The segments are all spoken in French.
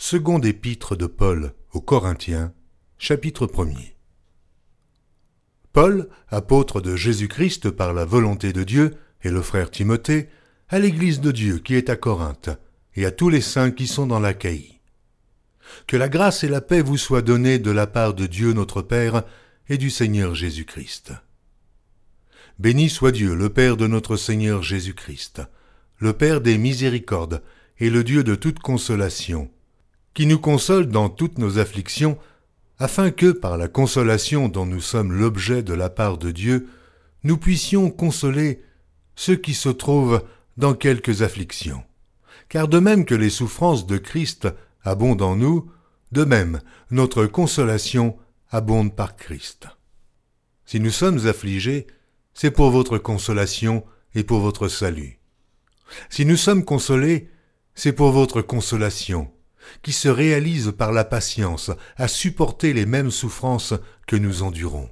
Seconde épître de Paul aux Corinthiens, chapitre 1er. Paul, apôtre de Jésus-Christ par la volonté de Dieu, et le frère Timothée, à l'Église de Dieu qui est à Corinthe, et à tous les saints qui sont dans l'Achaïe. Que la grâce et la paix vous soient données de la part de Dieu notre Père et du Seigneur Jésus-Christ. Béni soit Dieu, le Père de notre Seigneur Jésus-Christ, le Père des miséricordes et le Dieu de toute consolation, qui nous console dans toutes nos afflictions, afin que, par la consolation dont nous sommes l'objet de la part de Dieu, nous puissions consoler ceux qui se trouvent dans quelques afflictions. Car de même que les souffrances de Christ abondent en nous, de même notre consolation abonde par Christ. Si nous sommes affligés, c'est pour votre consolation et pour votre salut. Si nous sommes consolés, c'est pour votre consolation, qui se réalise par la patience à supporter les mêmes souffrances que nous endurons.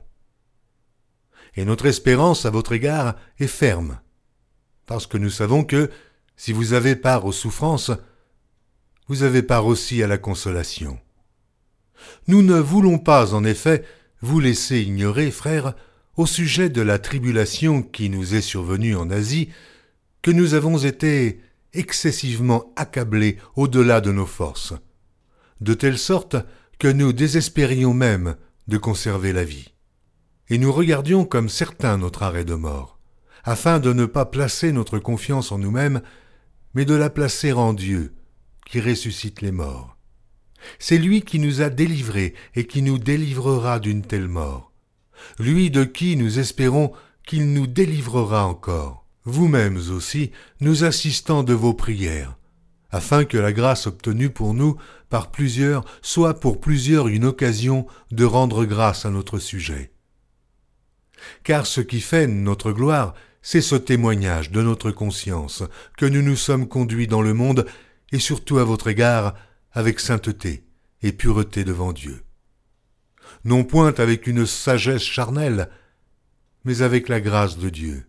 Et notre espérance à votre égard est ferme, parce que nous savons que, si vous avez part aux souffrances, vous avez part aussi à la consolation. Nous ne voulons pas, en effet, vous laisser ignorer, frères, au sujet de la tribulation qui nous est survenue en Asie, que nous avons été excessivement accablés au-delà de nos forces, de telle sorte que nous désespérions même de conserver la vie. Et nous regardions comme certain notre arrêt de mort, afin de ne pas placer notre confiance en nous-mêmes, mais de la placer en Dieu, qui ressuscite les morts. C'est lui qui nous a délivrés et qui nous délivrera d'une telle mort. Lui de qui nous espérons qu'il nous délivrera encore. Vous-mêmes aussi, nous assistants de vos prières, afin que la grâce obtenue pour nous par plusieurs soit pour plusieurs une occasion de rendre grâce à notre sujet. Car ce qui fait notre gloire, c'est ce témoignage de notre conscience, que nous nous sommes conduits dans le monde, et surtout à votre égard, avec sainteté et pureté devant Dieu. Non point avec une sagesse charnelle, mais avec la grâce de Dieu.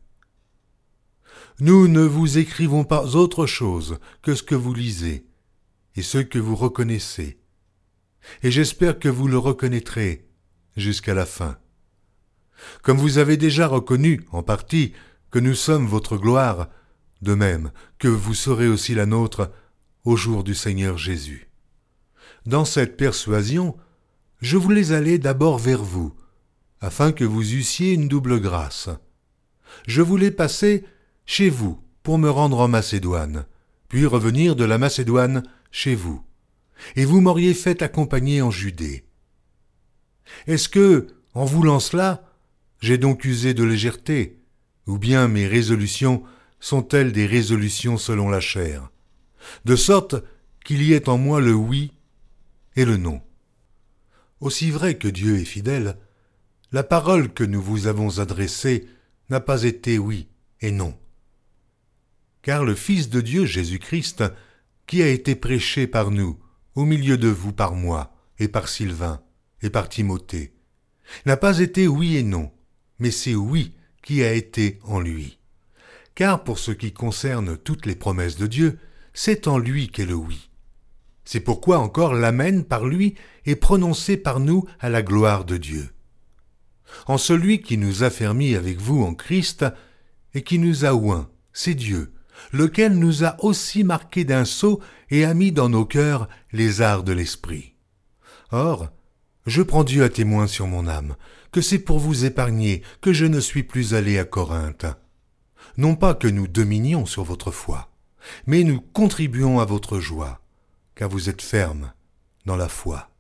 Nous ne vous écrivons pas autre chose que ce que vous lisez et ce que vous reconnaissez, et j'espère que vous le reconnaîtrez jusqu'à la fin. Comme vous avez déjà reconnu, en partie, que nous sommes votre gloire, de même que vous serez aussi la nôtre au jour du Seigneur Jésus. Dans cette persuasion, je voulais aller d'abord vers vous, afin que vous eussiez une double grâce. Je voulais passer chez vous pour me rendre en Macédoine, puis revenir de la Macédoine chez vous, et vous m'auriez fait accompagner en Judée. Est-ce que, en voulant cela, j'ai donc usé de légèreté, ou bien mes résolutions sont-elles des résolutions selon la chair, de sorte qu'il y ait en moi le oui et le non. Aussi vrai que Dieu est fidèle, la parole que nous vous avons adressée n'a pas été oui et non. Car le Fils de Dieu Jésus-Christ, qui a été prêché par nous, au milieu de vous par moi, et par Sylvain, et par Timothée, n'a pas été oui et non, mais c'est oui qui a été en lui. Car pour ce qui concerne toutes les promesses de Dieu, c'est en lui qu'est le oui. C'est pourquoi encore l'amen par lui est prononcé par nous à la gloire de Dieu. En celui qui nous a fermis avec vous en Christ, et qui nous a oints, c'est Dieu, lequel nous a aussi marqués d'un sceau et a mis dans nos cœurs les arts de l'esprit. Or, je prends Dieu à témoin sur mon âme, que c'est pour vous épargner que je ne suis plus allé à Corinthe. Non pas que nous dominions sur votre foi, mais nous contribuons à votre joie, car vous êtes fermes dans la foi.